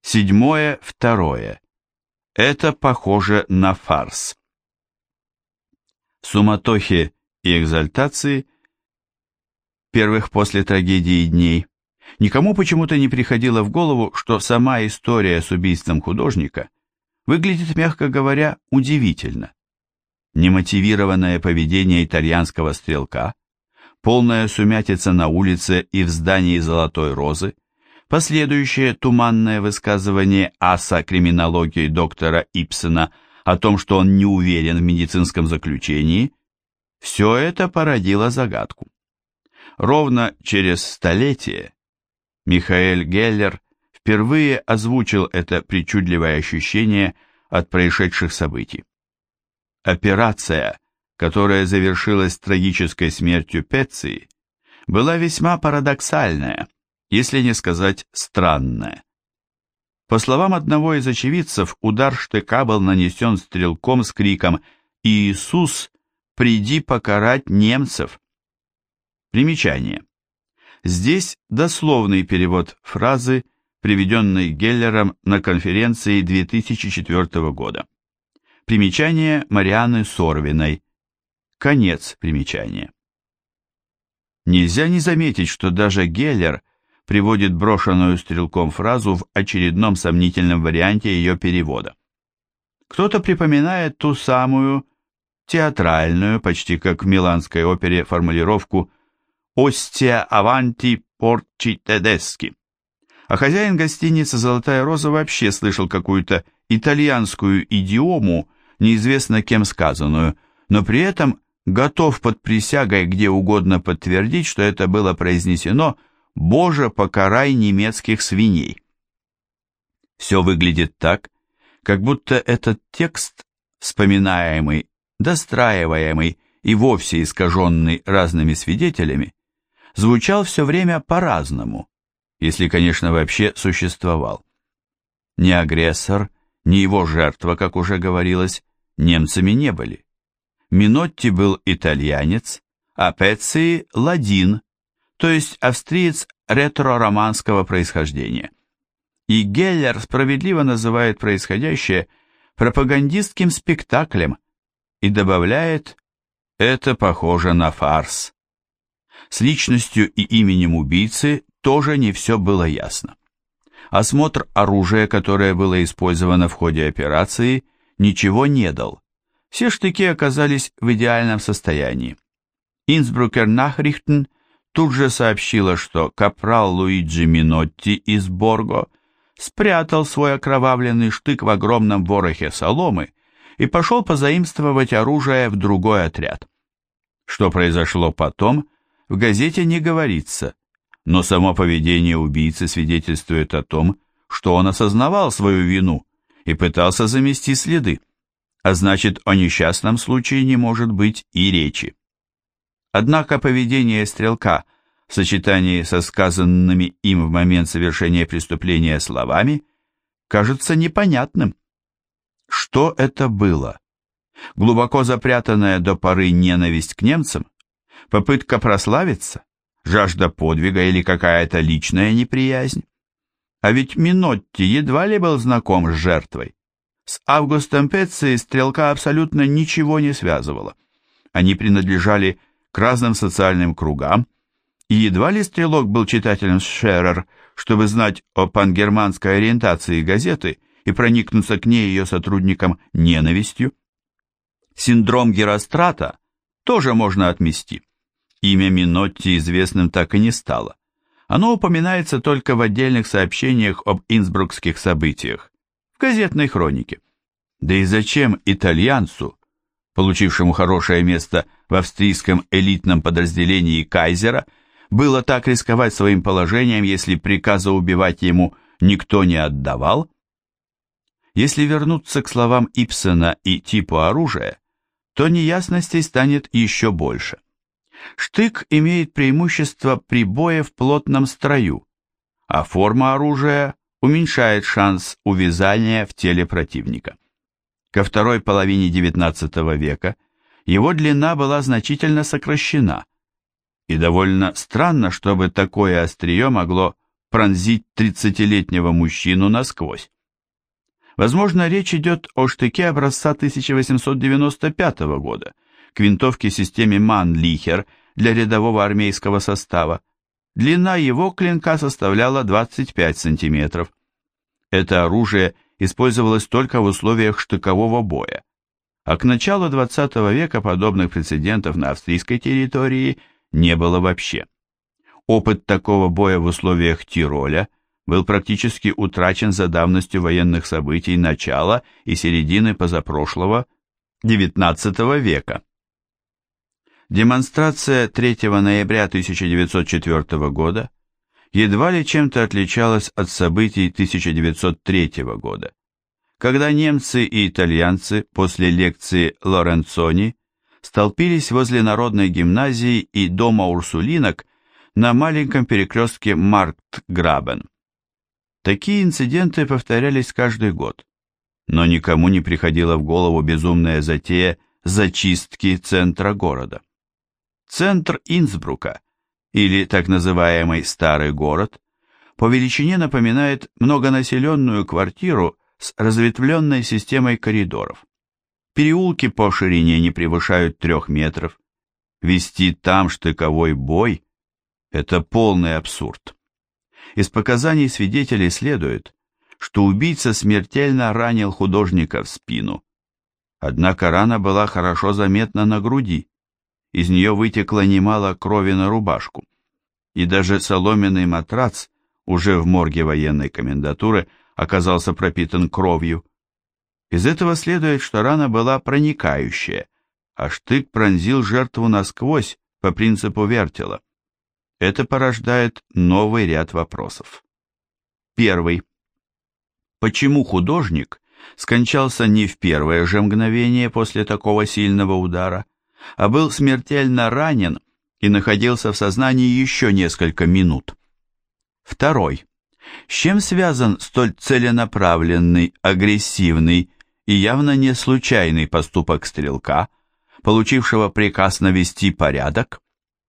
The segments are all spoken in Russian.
7.2. Это похоже на фарс. В суматохе и экзальтации первых после трагедии дней никому почему-то не приходило в голову, что сама история с убийством художника выглядит, мягко говоря, удивительно. Немотивированное поведение итальянского стрелка, полная сумятица на улице и в здании Золотой Розы, последующее туманное высказывание аса криминологии доктора Ибсена о том, что он не уверен в медицинском заключении, все это породило загадку. Ровно через столетие Михаэль Геллер впервые озвучил это причудливое ощущение от происшедших событий. Операция, которая завершилась трагической смертью Пеции, была весьма парадоксальная, если не сказать странная. По словам одного из очевидцев, удар штыка был нанесен стрелком с криком «Иисус, приди покарать немцев!». Примечание. Здесь дословный перевод фразы, приведенной Геллером на конференции 2004 года. Примечание Марианны Сорвиной. Конец примечания. Нельзя не заметить, что даже Геллер приводит брошенную стрелком фразу в очередном сомнительном варианте ее перевода. Кто-то припоминает ту самую театральную, почти как в миланской опере, формулировку «Остия аванти порчи тедески». А хозяин гостиницы «Золотая роза» вообще слышал какую-то итальянскую идиому, неизвестно кем сказанную, но при этом готов под присягой где угодно подтвердить, что это было произнесено «Боже, покарай немецких свиней». Все выглядит так, как будто этот текст, вспоминаемый, достраиваемый и вовсе искаженный разными свидетелями, звучал все время по-разному, если, конечно, вообще существовал. Ни агрессор, ни его жертва, как уже говорилось, немцами не были. Минотти был итальянец, а Пеции – ладин, то есть австриец ретро-романского происхождения. И Геллер справедливо называет происходящее пропагандистским спектаклем и добавляет «это похоже на фарс». С личностью и именем убийцы тоже не все было ясно. Осмотр оружия, которое было использовано в ходе операции, ничего не дал. Все штыки оказались в идеальном состоянии. Инсбрукер Nachrichten тут же сообщила, что капрал Луиджи Минотти из Борго спрятал свой окровавленный штык в огромном ворохе соломы и пошел позаимствовать оружие в другой отряд. Что произошло потом, в газете не говорится, но само поведение убийцы свидетельствует о том, что он осознавал свою вину и пытался замести следы, а значит, о несчастном случае не может быть и речи. Однако поведение стрелка в сочетании со сказанными им в момент совершения преступления словами кажется непонятным. Что это было? Глубоко запрятанная до поры ненависть к немцам? Попытка прославиться? Жажда подвига или какая-то личная неприязнь? А ведь Минотти едва ли был знаком с жертвой. С Августом Пецией стрелка абсолютно ничего не связывало. Они принадлежали к разным социальным кругам, и едва ли стрелок был читателем Шерер, чтобы знать о пангерманской ориентации газеты и проникнуться к ней ее сотрудникам ненавистью. Синдром Герострата тоже можно отмести. Имя Минотти известным так и не стало. Оно упоминается только в отдельных сообщениях об инсбрукских событиях, в газетной хронике. Да и зачем итальянцу, получившему хорошее место в австрийском элитном подразделении кайзера, было так рисковать своим положением, если приказа убивать ему никто не отдавал? Если вернуться к словам Ибсена и типу оружия, то неясностей станет еще больше. Штык имеет преимущество при бое в плотном строю, а форма оружия уменьшает шанс увязания в теле противника. Ко второй половине XIX века его длина была значительно сокращена, и довольно странно, чтобы такое острие могло пронзить 30-летнего мужчину насквозь. Возможно, речь идет о штыке образца 1895 года, к винтовке системе Манлихер для рядового армейского состава. Длина его клинка составляла 25 сантиметров. Это оружие использовалось только в условиях штыкового боя, а к началу XX века подобных прецедентов на австрийской территории не было вообще. Опыт такого боя в условиях Тироля был практически утрачен за давностью военных событий начала и середины позапрошлого XIX века. Демонстрация 3 ноября 1904 года едва ли чем-то отличалась от событий 1903 года, когда немцы и итальянцы после лекции Лоренцони столпились возле Народной гимназии и дома Урсулинок на маленьком перекрестке Марктграбен. Такие инциденты повторялись каждый год, но никому не приходила в голову безумная затея зачистки центра города. Центр Инсбрука, или так называемый Старый город, по величине напоминает многонаселенную квартиру с разветвленной системой коридоров. Переулки по ширине не превышают 3 метров. Вести там штыковой бой – это полный абсурд. Из показаний свидетелей следует, что убийца смертельно ранил художника в спину. Однако рана была хорошо заметна на груди. Из нее вытекло немало крови на рубашку. И даже соломенный матрац уже в морге военной комендатуры оказался пропитан кровью. Из этого следует, что рана была проникающая, а штык пронзил жертву насквозь по принципу вертела. Это порождает новый ряд вопросов. Первый. Почему художник скончался не в первое же мгновение после такого сильного удара, а был смертельно ранен и находился в сознании еще несколько минут? Второй. С чем связан столь целенаправленный, агрессивный и явно не случайный поступок стрелка, получившего приказ навести порядок?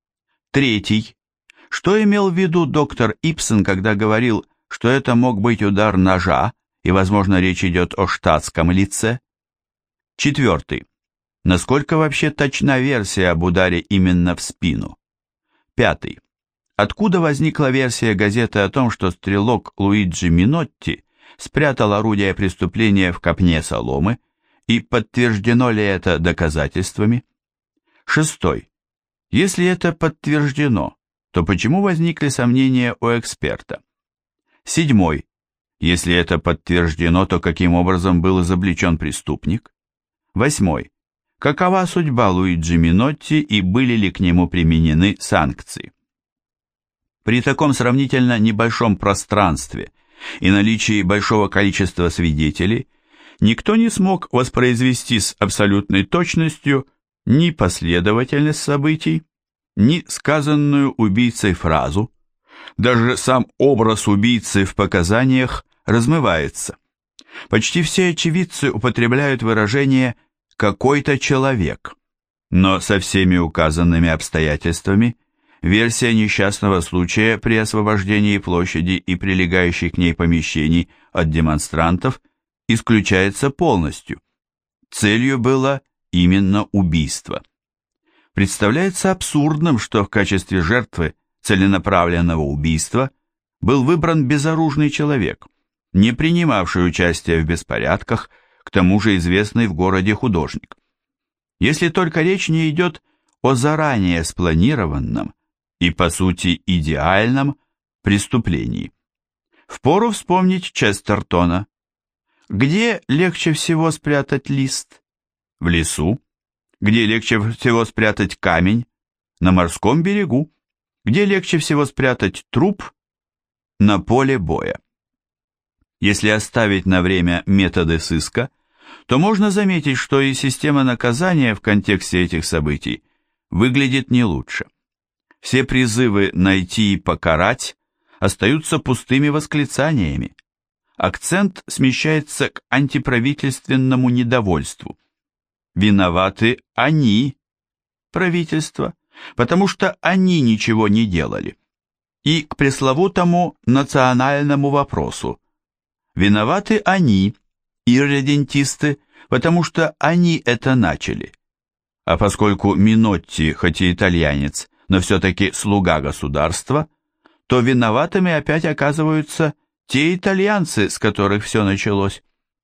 Третий. Что имел в виду доктор Ибсен, когда говорил, что это мог быть удар ножа, и, возможно, речь идет о штатском лице? Четвертый. Насколько вообще точна версия об ударе именно в спину? Пятый. Откуда возникла версия газеты о том, что стрелок Луиджи Минотти спрятал орудие преступления в копне соломы, и подтверждено ли это доказательствами? Шестой. Если это подтверждено, то почему возникли сомнения у эксперта? Седьмой. Если это подтверждено, то каким образом был изобличен преступник? Восьмой. Какова судьба Луиджи Минотти и были ли к нему применены санкции? При таком сравнительно небольшом пространстве и наличии большого количества свидетелей, никто не смог воспроизвести с абсолютной точностью ни последовательность событий, ни сказанную убийцей фразу. Даже сам образ убийцы в показаниях размывается. Почти все очевидцы употребляют выражение «какой-то человек», но со всеми указанными обстоятельствами версия несчастного случая при освобождении площади и прилегающих к ней помещений от демонстрантов исключается полностью. Целью было именно убийство. Представляется абсурдным, что в качестве жертвы целенаправленного убийства был выбран безоружный человек, не принимавший участия в беспорядках, к тому же известный в городе художник. Если только речь не идет о заранее спланированном и, по сути, идеальном преступлении. Впору вспомнить Честертона. Где легче всего спрятать лист? В лесу. Где легче всего спрятать камень? На морском берегу. Где легче всего спрятать труп? На поле боя. Если оставить на время методы сыска, то можно заметить, что и система наказания в контексте этих событий выглядит не лучше. Все призывы найти и покарать остаются пустыми восклицаниями. Акцент смещается к антиправительственному недовольству. Виноваты они, правительство, потому что они ничего не делали. и к пресловутому национальному вопросу. Виноваты они, ирредентисты, потому что они это начали. А поскольку Минотти, хоть и итальянец, но все-таки слуга государства, то виноватыми опять оказываются те итальянцы, с которых все началось.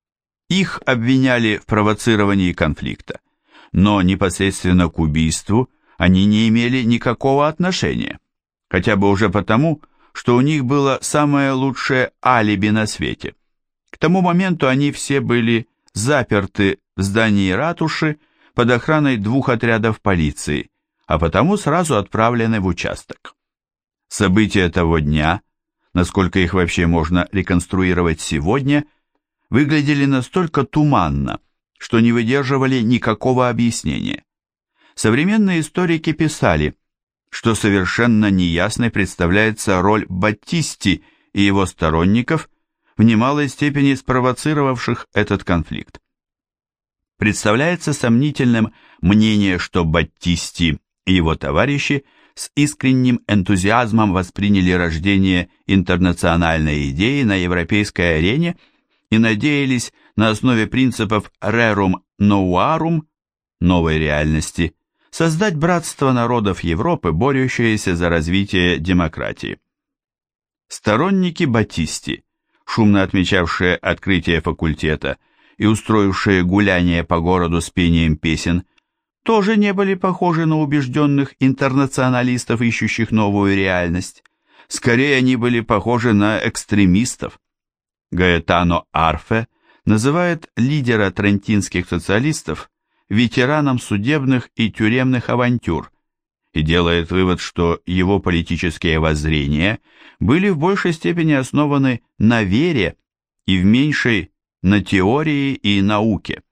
Их обвиняли в провоцировании конфликта, но непосредственно к убийству они не имели никакого отношения, хотя бы уже потому, что у них было самое лучшее алиби на свете. К тому моменту они все были заперты в здании ратуши под охраной 2 отрядов полиции, а потому сразу отправлены в участок. События того дня, насколько их вообще можно реконструировать сегодня, выглядели настолько туманно, что не выдерживали никакого объяснения. Современные историки писали, что совершенно неясной представляется роль Баттисти и его сторонников, в немалой степени спровоцировавших этот конфликт. Представляется сомнительным мнение, что Баттисти и его товарищи с искренним энтузиазмом восприняли рождение интернациональной идеи на европейской арене и надеялись на основе принципов Rerum Novarum, новой реальности, создать братство народов Европы, борющееся за развитие демократии. Сторонники Баттисти, шумно отмечавшие открытие факультета и устроившие гуляние по городу с пением песен, тоже не были похожи на убежденных интернационалистов, ищущих новую реальность. Скорее, они были похожи на экстремистов. Гаэтано Арфе называет лидера трентинских социалистов ветераном судебных и тюремных авантюр и делает вывод, что его политические воззрения были в большей степени основаны на вере и в меньшей на теории и науке.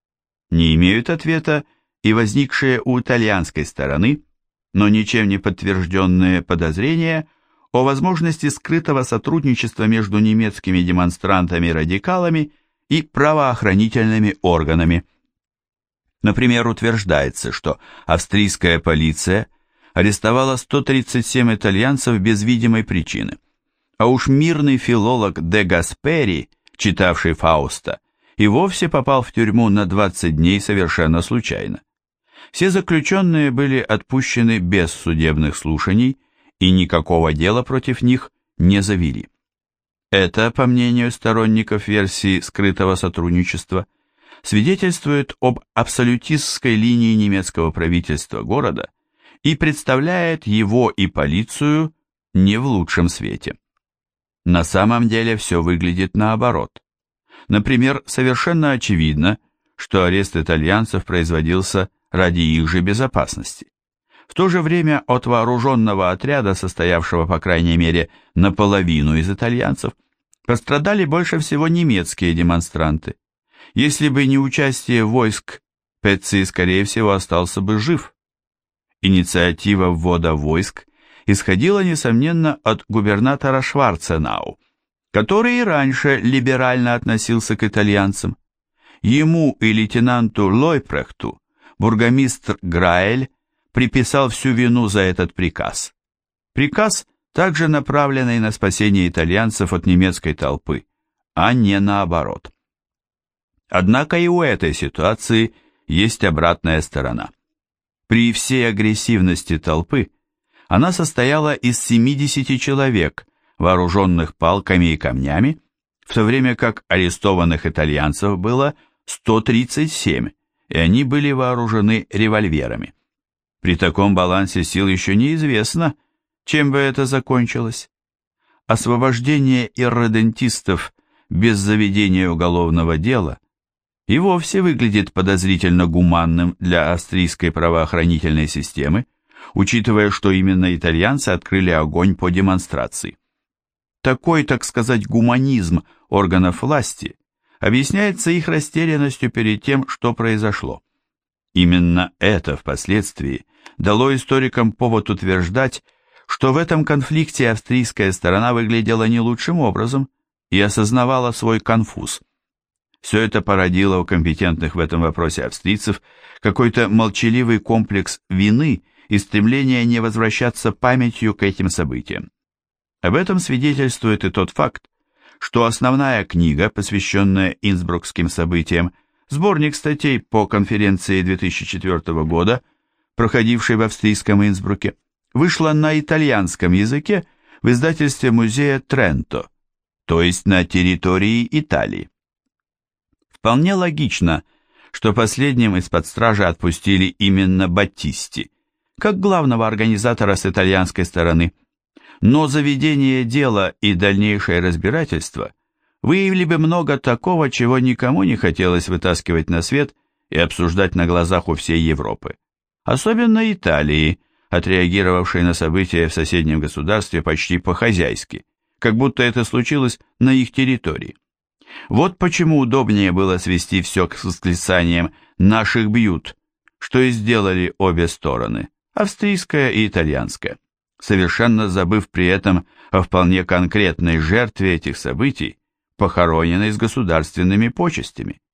Не имеют ответа и возникшие у итальянской стороны, но ничем не подтвержденные подозрения о возможности скрытого сотрудничества между немецкими демонстрантами-радикалами и правоохранительными органами. Например, утверждается, что австрийская полиция арестовала 137 итальянцев без видимой причины, а уж мирный филолог де Гаспери, читавший Фауста, и вовсе попал в тюрьму на 20 дней совершенно случайно. Все заключенные были отпущены без судебных слушаний, и никакого дела против них не завели. Это, по мнению сторонников версии скрытого сотрудничества, свидетельствует об абсолютистской линии немецкого правительства города и представляет его и полицию не в лучшем свете. На самом деле все выглядит наоборот. Например, совершенно очевидно, что арест итальянцев производился ради их же безопасности. В то же время от вооруженного отряда, состоявшего по крайней мере наполовину из итальянцев, пострадали больше всего немецкие демонстранты. Если бы не участие войск, Пецци, скорее всего, остался бы жив. Инициатива ввода войск исходила, несомненно, от губернатора Шварценау, который и раньше либерально относился к итальянцам. Ему и лейтенанту Лойпрехту бургомистр Граэль приписал всю вину за этот приказ. Приказ, также направленный на спасение итальянцев от немецкой толпы, а не наоборот. Однако и у этой ситуации есть обратная сторона. При всей агрессивности толпы она состояла из 70 человек, вооруженных палками и камнями, в то время как арестованных итальянцев было 137, и они были вооружены револьверами. При таком балансе сил еще неизвестно, чем бы это закончилось. Освобождение ирредентистов без заведения уголовного дела и вовсе выглядит подозрительно гуманным для австрийской правоохранительной системы, учитывая, что именно итальянцы открыли огонь по демонстрации. Такой, так сказать, гуманизм органов власти объясняется их растерянностью перед тем, что произошло. Именно это впоследствии дало историкам повод утверждать, что в этом конфликте австрийская сторона выглядела не лучшим образом и осознавала свой конфуз. Все это породило у компетентных в этом вопросе австрийцев какой-то молчаливый комплекс вины и стремление не возвращаться памятью к этим событиям. Об этом свидетельствует и тот факт, что основная книга, посвященная инсбрукским событиям, сборник статей по конференции 2004 года, проходившей в австрийском Инсбруке, вышла на итальянском языке в издательстве музея Тренто, то есть на территории Италии. Вполне логично, что последним из-под стражи отпустили именно Баттисти, как главного организатора с итальянской стороны. Но заведение дела и дальнейшее разбирательство выявили бы много такого, чего никому не хотелось вытаскивать на свет и обсуждать на глазах у всей Европы. Особенно Италии, отреагировавшей на события в соседнем государстве почти по-хозяйски, как будто это случилось на их территории. Вот почему удобнее было свести все к восклицаниям «наших бьют», что и сделали обе стороны, австрийская и итальянская, совершенно забыв при этом о вполне конкретной жертве этих событий, похороненной с государственными почестями.